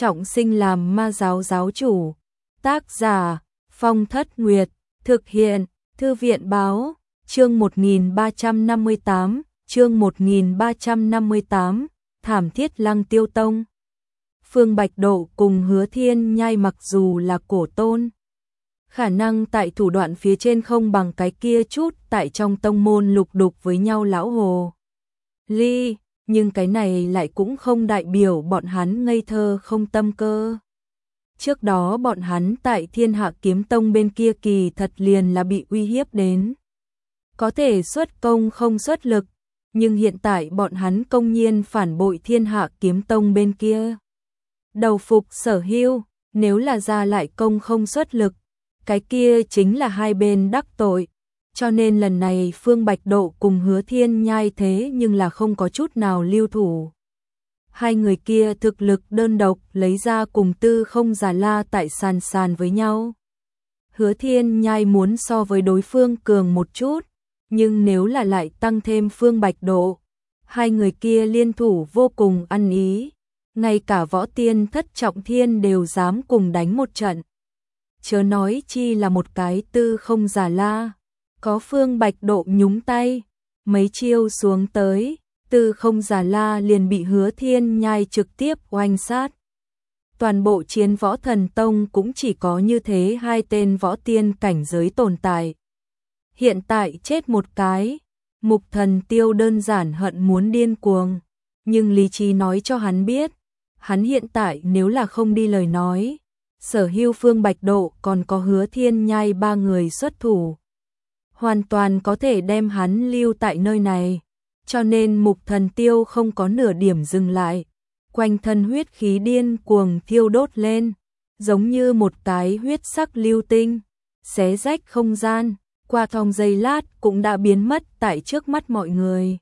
trọng sinh làm ma giáo giáo chủ. Tác giả Phong Thất Nguyệt. Thực hiện Thư viện báo. Chương 1358, Thảm Thiết Lăng Tiêu Tông. Phương Bạch Độ cùng Hứa Thiên Nhai mặc dù là cổ tôn, khả năng tại thủ đoạn phía trên không bằng cái kia chút tại trong tông môn lục đục với nhau lão hồ ly, nhưng cái này lại cũng không đại biểu bọn hắn ngây thơ không tâm cơ. Trước đó bọn hắn tại Thiên Hạ Kiếm Tông bên kia kỳ thật liền là bị uy hiếp đến, có thể xuất công không xuất lực, nhưng hiện tại bọn hắn công nhiên phản bội Thiên Hạ Kiếm Tông bên kia. Đầu phục Sở Hưu, nếu là ra lại công không xuất lực, cái kia chính là hai bên đắc tội, cho nên lần này Phương Bạch Độ cùng Hứa Thiên Nhai thế nhưng là không có chút nào lưu thủ. Hai người kia thực lực đơn độc lấy ra cùng Tư Không Già La tại sàn với nhau. Hứa Thiên Nhai muốn so với đối phương cường một chút, nhưng nếu là lại tăng thêm Phương Bạch Độ, hai người kia liên thủ vô cùng ăn ý, ngay cả võ tiên Thất Trọng Thiên đều dám cùng đánh một trận. Chớ nói chi là một cái Tư Không Già La, có Phương Bạch Độ nhúng tay, mấy chiêu xuống tới, Tư Không Già La liền bị Hứa Thiên Nhai trực tiếp oanh sát. Toàn bộ Chiến Võ Thần Tông cũng chỉ có như thế hai tên võ tiên cảnh giới tồn tại. Hiện tại chết một cái, Mục Thần Tiêu đơn giản hận muốn điên cuồng, nhưng lý trí nói cho hắn biết, hắn hiện tại nếu là không đi lời nói, Sở Hưu, Phương Bạch Độ còn có Hứa Thiên Nhai ba người xuất thủ, hoàn toàn có thể đem hắn lưu tại nơi này, cho nên Mục Thần Tiêu không có nửa điểm dừng lại, quanh thân huyết khí điên cuồng thiêu đốt lên, giống như một cái huyết sắc lưu tinh, xé rách không gian, qua thong giây lát cũng đã biến mất tại trước mắt mọi người.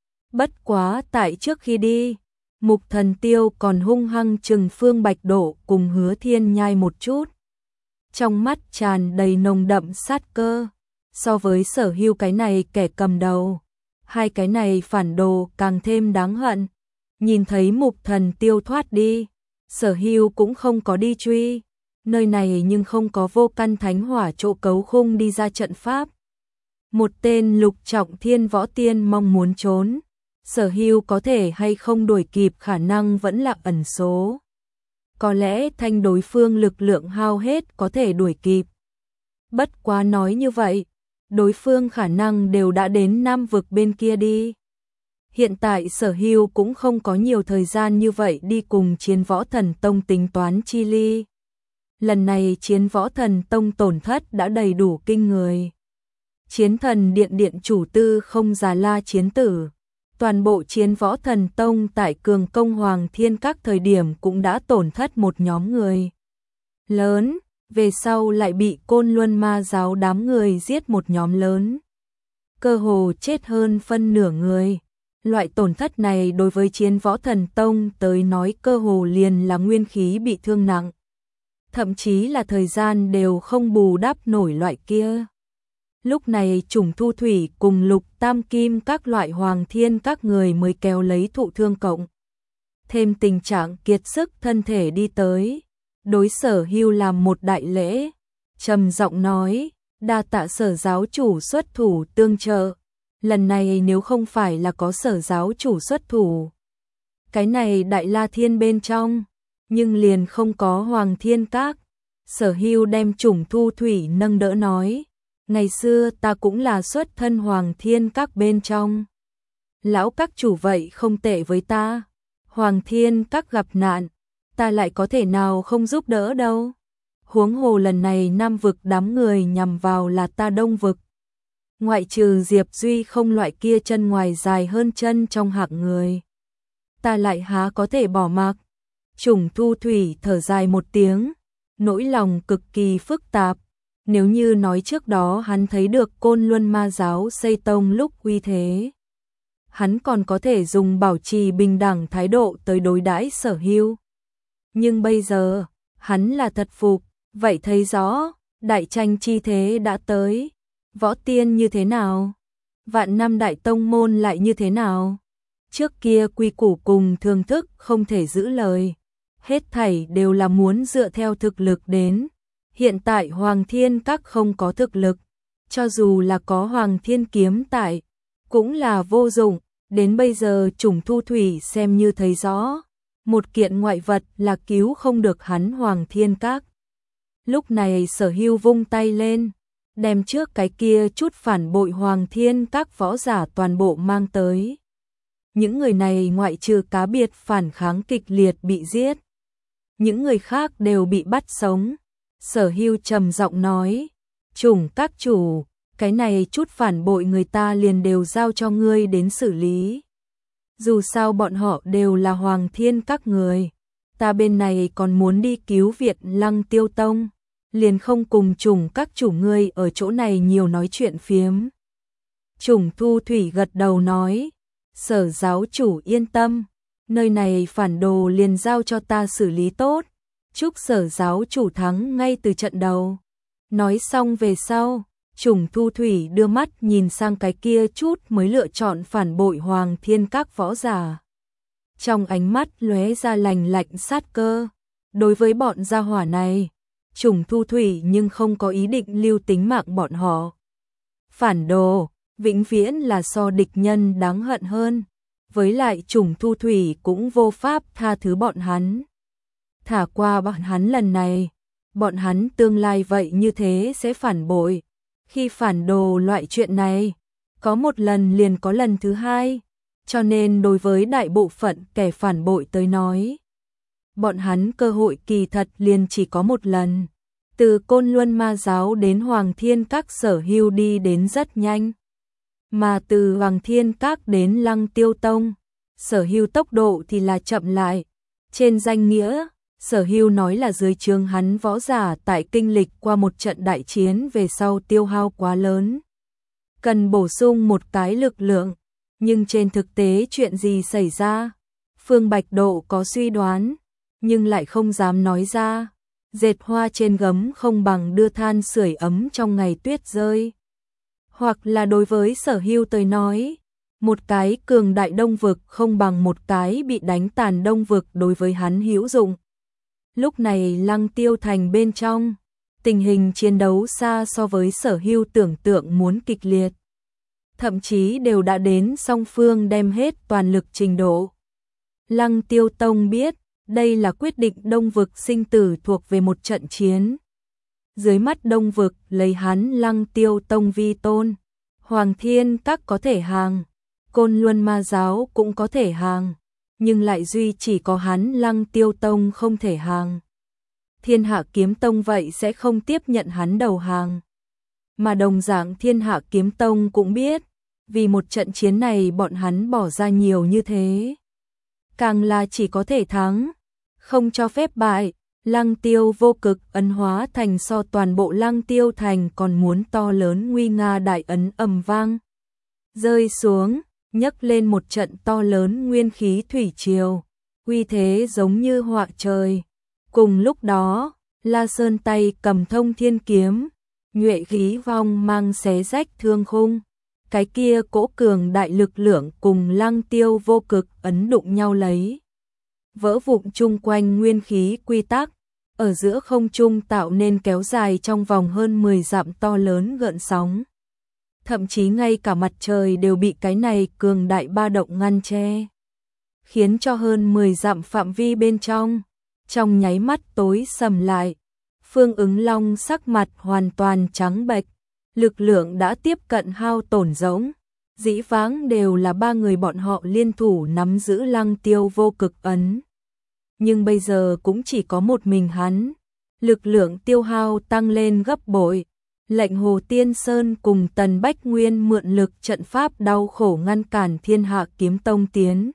Bất quá tại trước khi đi, Mục Thần Tiêu còn hung hăng trừng Phương Bạch Độ cùng Hứa Thiên Nhai một chút, trong mắt tràn đầy nồng đậm sát cơ. So với Sở Hưu cái này kẻ cầm đầu, hai cái này phản đồ càng thêm đáng hận. Nhìn thấy Mục Thần Tiêu thoát đi, Sở Hưu cũng không có đi truy, nơi này nhưng không có Vô Căn Thánh Hỏa chỗ cấu khung đi ra trận pháp. Một tên lục trọng thiên võ tiên mong muốn trốn, Sở Hưu có thể hay không đuổi kịp khả năng vẫn là ẩn số. Có lẽ thanh đối phương lực lượng hao hết có thể đuổi kịp. Bất quá nói như vậy, đối phương khả năng đều đã đến Nam vực bên kia đi. Hiện tại Sở Hưu cũng không có nhiều thời gian như vậy đi cùng Chiến Võ Thần Tông tính toán chi ly. Lần này Chiến Võ Thần Tông tổn thất đã đầy đủ kinh người. Chiến Thần Điện điện chủ Tư Không Già La chiến tử, toàn bộ Chiến Võ Thần Tông tại Cường Công Hoàng Thiên các thời điểm cũng đã tổn thất một nhóm người lớn, về sau lại bị Côn Luân Ma giáo đám người giết một nhóm lớn, cơ hồ chết hơn phân nửa người. Loại tổn thất này đối với Chiến Võ Thần Tông tới nói cơ hồ liền là nguyên khí bị thương nặng, thậm chí là thời gian đều không bù đắp nổi loại kia. Lúc này Trùng Thu Thủy cùng Lục Tam Kim các loại Hoàng Thiên các người mới kéo lấy thụ thương cộng thêm tình trạng kiệt sức thân thể đi tới, đối Sở Hưu làm một đại lễ, trầm giọng nói: đa tạ Sở giáo chủ xuất thủ tương trợ, lần này nếu không phải là có Sở giáo chủ xuất thủ, cái này Đại La Thiên bên trong, nhưng liền không có Hoàng Thiên các. Sở Hưu đem Trùng Thu Thủy nâng đỡ nói: ngày xưa ta cũng là xuất thân Hoàng Thiên các bên trong, lão các chủ vậy không tệ với ta, Hoàng Thiên các gặp nạn, ta lại có thể nào không giúp đỡ đâu. Huống hồ lần này Nam vực đám người nhằm vào là ta Đông vực, ngoại trừ Diệp Duy không loại kia chân ngoài dài hơn chân trong hạng người, ta lại há có thể bỏ mặc. Trùng Thu Thủy thở dài một tiếng, nỗi lòng cực kỳ phức tạp. Nếu như nói trước đó hắn thấy được Côn Luân Ma giáo xây tông lúc uy thế, hắn còn có thể dùng bảo trì bình đẳng thái độ tới đối đãi Sở Hưu. Nhưng bây giờ, hắn là thật phục, vậy thấy rõ, đại tranh chi thế đã tới. Võ tiên như thế nào? Vạn năm đại tông môn lại như thế nào? Trước kia quy củ cùng thường thức không thể giữ lời. hết thảy đều là muốn dựa theo thực lực đến. Hiện tại Hoàng Thiên Các không có thực lực, cho dù là có Hoàng Thiên Kiếm tại, cũng là vô dụng. Đến bây giờ Trùng Thu Thủy xem như thấy rõ, một kiện ngoại vật là cứu không được hắn Hoàng Thiên Các. Lúc này Sở Hưu vung tay lên, đem trước cái kia chút phản bội Hoàng Thiên Các võ giả toàn bộ mang tới. Những người này ngoại trừ cá biệt phản kháng kịch liệt bị giết, những người khác đều bị bắt sống. Sở Hưu trầm giọng nói, Trùng Các chủ, cái này chút phản bội người ta liền đều giao cho ngươi đến xử lý. Dù sao bọn họ đều là Hoàng Thiên Các người, ta bên này còn muốn đi cứu viện Lăng Tiêu Tông, liền không cùng Trùng Các chủ ngươi ở chỗ này nhiều nói chuyện phiếm. Trùng Thu Thủy gật đầu nói, Sở giáo chủ yên tâm, nơi này phản đồ liền giao cho ta xử lý tốt, chúc Sở giáo chủ thắng ngay từ trận đầu. Nói xong về sau, Trùng Thu Thủy đưa mắt nhìn sang cái kia chút mới lựa chọn phản bội Hoàng Thiên Các võ giả. Trong ánh mắt lóe ra lạnh lạnh sát cơ. Đối với bọn gia hỏa này, Trùng Thu Thủy nhưng không có ý định lưu tính mạng bọn họ. Phản đồ, vĩnh viễn là so địch nhân đáng hận hơn. Với lại Trùng Thu Thủy cũng vô pháp tha thứ bọn hắn. Thả qua bọn hắn lần này, bọn hắn tương lai vậy như thế sẽ phản bội. Khi phản đồ loại chuyện này, có một lần liền có lần thứ hai, cho nên đối với đại bộ phận kẻ phản bội tới nói, bọn hắn cơ hội kỳ thật liền chỉ có một lần. Từ Côn Luân Ma Giáo đến Hoàng Thiên Các Sở Hưu đi đến rất nhanh, mà từ Hoàng Thiên Các đến Lăng Tiêu Tông, Sở Hưu tốc độ thì là chậm lại. Trên danh nghĩa, Sở Hưu nói là dưới trướng hắn võ giả tại kinh lịch qua một trận đại chiến về sau tiêu hao quá lớn, cần bổ sung một cái lực lượng, nhưng trên thực tế chuyện gì xảy ra, Phương Bạch Độ có suy đoán, nhưng lại không dám nói ra. Dệt hoa trên gấm không bằng đưa than sưởi ấm trong ngày tuyết rơi. Hoặc là đối với Sở Hưu tới nói, một cái cường đại Đông Vực không bằng một cái bị đánh tàn Đông Vực đối với hắn hữu dụng. Lúc này Lăng Tiêu Thành bên trong, tình hình chiến đấu xa so với Sở Hưu tưởng tượng muốn kịch liệt. Thậm chí đều đã đến song phương đem hết toàn lực trình độ. Lăng Tiêu Tông biết, đây là quyết định Đông Vực sinh tử thuộc về một trận chiến. Dưới mắt Đông Vực lấy hắn Lăng Tiêu Tông vi tôn, Hoàng Thiên Các có thể hàng, Côn Luân Ma Giáo cũng có thể hàng, nhưng lại duy chỉ có hắn Lăng Tiêu Tông không thể hàng. Thiên Hạ Kiếm Tông vậy sẽ không tiếp nhận hắn đầu hàng. Mà đồng dạng Thiên Hạ Kiếm Tông cũng biết, vì một trận chiến này bọn hắn bỏ ra nhiều như thế. Càng là chỉ có thể thắng, không cho phép bại. Lăng Tiêu vô cực ấn hóa thành so toàn bộ Lăng Tiêu thành còn muốn to lớn nguy nga đại ấn ầm vang rơi xuống, nhấc lên một trận to lớn nguyên khí thủy triều, uy thế giống như họa trời. Cùng lúc đó, La Sơn tay cầm Thông Thiên kiếm, nhuệ khí vong mang xé rách thương khung. Cái kia cỗ cường đại lực lượng cùng Lăng Tiêu vô cực ấn đụng nhau lấy, vỡ vụn chung quanh nguyên khí quy tắc, ở giữa không trung tạo nên kéo dài trong vòng hơn 10 dặm to lớn gợn sóng. Thậm chí ngay cả mặt trời đều bị cái này cường đại ba động ngăn che, khiến cho hơn 10 dặm phạm vi bên trong nháy mắt tối sầm lại. Phương Ứng Long sắc mặt hoàn toàn trắng bệch, lực lượng đã tiếp cận hao tổn rỗng. Dĩ vãng đều là ba người bọn họ liên thủ nắm giữ Lăng Tiêu vô cực ấn, nhưng bây giờ cũng chỉ có một mình hắn, lực lượng tiêu hao tăng lên gấp bội. Lệnh Hồ Tiên Sơn cùng Tần Bách Nguyên mượn lực trận pháp đau khổ ngăn cản Thiên Hạ Kiếm Tông tiến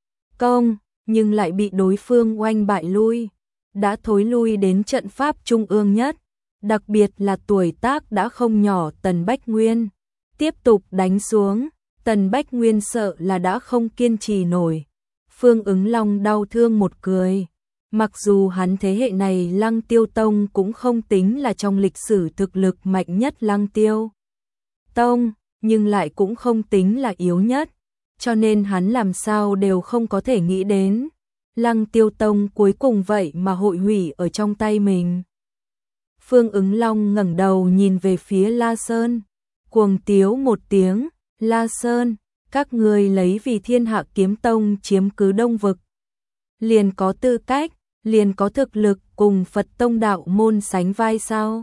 công, nhưng lại bị đối phương oanh bại lui, đã thối lui đến trận pháp trung ương nhất, đặc biệt là tuổi tác đã không nhỏ Tần Bách Nguyên. Tiếp tục đánh xuống, Tần Bách Nguyên sợ là đã không kiên trì nổi. Phương Ứng Long đau thương một cười. Mặc dù hắn thế hệ này Lăng Tiêu Tông cũng không tính là trong lịch sử thực lực mạnh nhất Lăng Tiêu Tông, nhưng lại cũng không tính là yếu nhất, cho nên hắn làm sao đều không có thể nghĩ đến. Lăng Tiêu Tông cuối cùng vậy mà hội hủy ở trong tay mình. Phương Ứng Long ngẩng đầu nhìn về phía La Sơn, cuồng tiếu một tiếng, La Sơn, các ngươi lấy vì Thiên Hạ Kiếm Tông chiếm cứ Đông Vực, liền có tư cách, liền có thực lực cùng Phật Tông đạo môn sánh vai sao?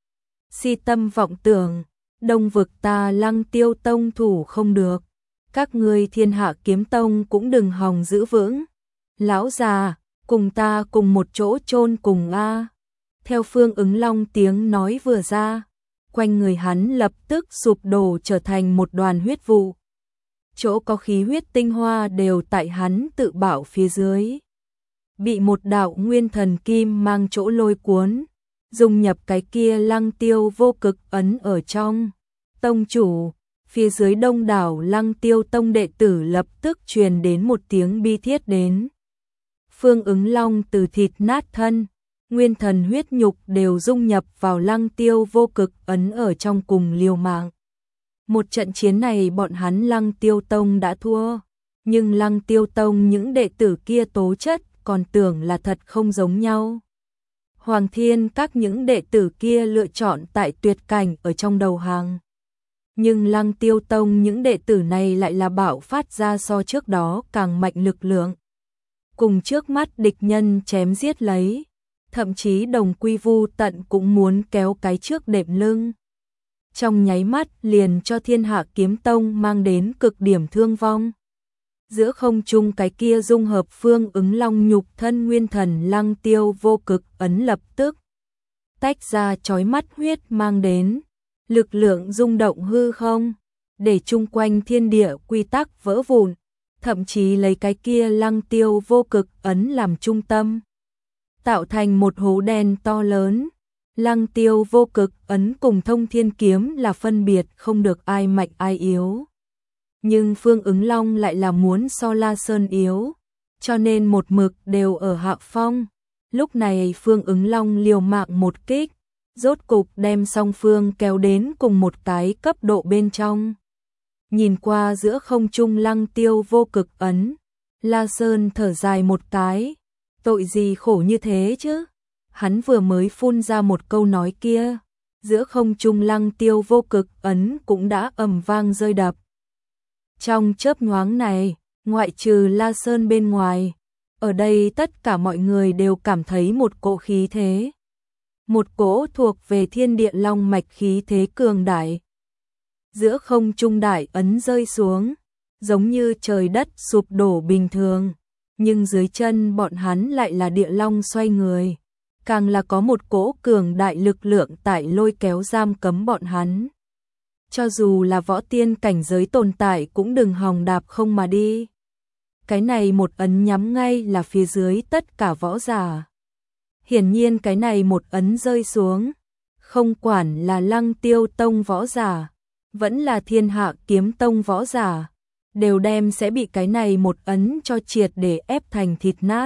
Si tâm vọng tưởng, Đông Vực ta Lăng Tiêu Tông thủ không được, các ngươi Thiên Hạ Kiếm Tông cũng đừng hòng giữ vững. Lão già, cùng ta cùng một chỗ chôn cùng a. Theo Phương Ứng Long tiếng nói vừa ra, quanh người hắn lập tức sụp đổ trở thành một đoàn huyết vụ. Chỗ có khí huyết tinh hoa đều tại hắn tự bảo phía dưới. Bị một đạo nguyên thần kim mang chỗ lôi cuốn, dung nhập cái kia Lăng Tiêu vô cực ấn ở trong. Tông chủ, phía dưới đông đảo Lăng Tiêu Tông đệ tử lập tức truyền đến một tiếng bi thiết đến. Phương Ứng Long từ thịt nát thân, nguyên thần huyết nhục đều dung nhập vào Lăng Tiêu vô cực ấn ở trong cùng liều mạng. Một trận chiến này bọn hắn Lăng Tiêu Tông đã thua, nhưng Lăng Tiêu Tông những đệ tử kia tố chất còn tưởng là thật không giống nhau. Hoàng Thiên các những đệ tử kia lựa chọn tại tuyệt cảnh ở trong đầu hàng. Nhưng Lăng Tiêu Tông những đệ tử này lại là bạo phát ra so trước đó càng mạnh lực lượng. Cùng trước mắt địch nhân chém giết lấy, thậm chí Đồng Quy Vu Tận cũng muốn kéo cái trước đệm lưng. Trong nháy mắt liền cho Thiên Hạ Kiếm Tông mang đến cực điểm thương vong. Giữa không trung cái kia dung hợp Phương Ứng Long nhục thân nguyên thần Lăng Tiêu vô cực ấn lập tức tách ra chói mắt huyết mang đến, lực lượng rung động hư không, để chung quanh thiên địa quy tắc vỡ vụn, thậm chí lấy cái kia Lăng Tiêu vô cực ấn làm trung tâm, tạo thành một hố đen to lớn. Lăng Tiêu vô cực ấn cùng Thông Thiên kiếm là phân biệt không được ai mạnh ai yếu. Nhưng Phương Ứng Long lại là muốn so La Sơn yếu, cho nên một mực đều ở hạ phong. Lúc này Phương Ứng Long liều mạng một kích, rốt cục đem song phương kéo đến cùng một cái cấp độ bên trong. Nhìn qua giữa không trung Lăng Tiêu vô cực ấn, La Sơn thở dài một cái, tội gì khổ như thế chứ? Hắn vừa mới phun ra một câu nói kia, giữa không trung Lăng Tiêu vô cực ấn cũng đã ầm vang rơi đập. Trong chớp nhoáng này, ngoại trừ La Sơn bên ngoài, ở đây tất cả mọi người đều cảm thấy một cỗ khí thế. Một cỗ thuộc về thiên địa long mạch khí thế cường đại. Giữa không trung đại ấn rơi xuống, giống như trời đất sụp đổ bình thường, nhưng dưới chân bọn hắn lại là địa long xoay người, càng là có một cỗ cường đại lực lượng tại lôi kéo giam cấm bọn hắn. Cho dù là võ tiên cảnh giới tồn tại cũng đừng hòng đạp không mà đi. Cái này một ấn nhắm ngay là phía dưới tất cả võ giả. Hiển nhiên cái này một ấn rơi xuống, không quản là Lăng Tiêu Tông võ giả, vẫn là Thiên Hạ Kiếm Tông võ giả, đều đem sẽ bị cái này một ấn cho triệt để ép thành thịt nát.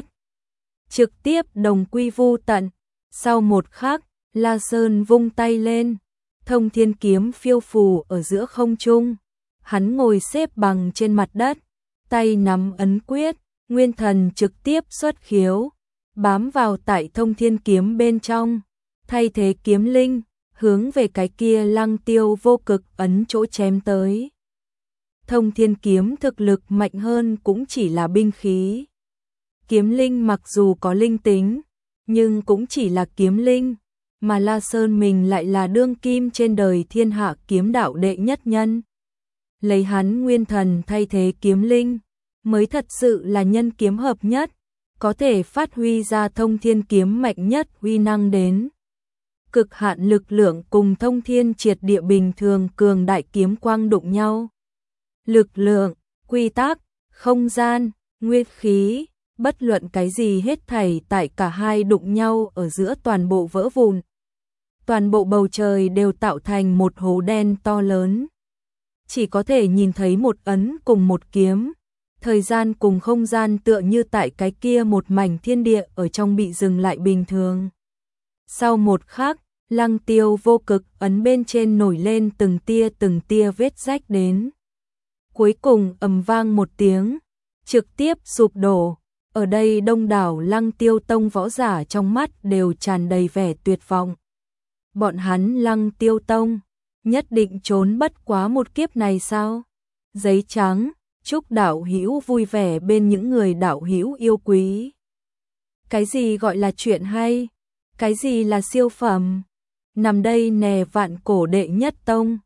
Trực tiếp đồng quy vu tận. Sau một khắc, La Sơn vung tay lên, Thông Thiên kiếm phiêu phù ở giữa không trung. Hắn ngồi xếp bằng trên mặt đất, tay nắm ấn quyết, nguyên thần trực tiếp xuất khiếu, bám vào tại Thông Thiên kiếm bên trong, thay thế kiếm linh, hướng về cái kia Lăng Tiêu vô cực ấn chỗ chém tới. Thông Thiên kiếm thực lực mạnh hơn cũng chỉ là binh khí. Kiếm linh mặc dù có linh tính, nhưng cũng chỉ là kiếm linh, mà La Sơn mình lại là đương kim trên đời Thiên Hạ kiếm đạo đệ nhất nhân. Lấy hắn nguyên thần thay thế kiếm linh, mới thật sự là nhân kiếm hợp nhất, có thể phát huy ra Thông Thiên kiếm mạnh nhất uy năng đến. Cực hạn lực lượng cùng Thông Thiên triệt địa bình thường cường đại kiếm quang đụng nhau. Lực lượng, quy tắc, không gian, nguyên khí, bất luận cái gì hết thảy tại cả hai đụng nhau ở giữa toàn bộ vỡ vụn. Toàn bộ bầu trời đều tạo thành một hố đen to lớn. Chỉ có thể nhìn thấy một ấn cùng một kiếm. Thời gian cùng không gian tựa như tại cái kia một mảnh thiên địa ở trong bị dừng lại bình thường. Sau một khắc, Lăng Tiêu vô cực ấn bên trên nổi lên từng tia vết rách đến. Cuối cùng ầm vang một tiếng, trực tiếp sụp đổ. Ở đây đông đảo Lăng Tiêu Tông võ giả trong mắt đều tràn đầy vẻ tuyệt vọng. Bọn hắn Lăng Tiêu Tông nhất định trốn bất quá một kiếp này sao? Giấy trắng, chúc đạo hữu vui vẻ bên những người đạo hữu yêu quý. Cái gì gọi là chuyện hay? Cái gì là siêu phẩm? Nằm đây nè, vạn cổ đệ nhất tông.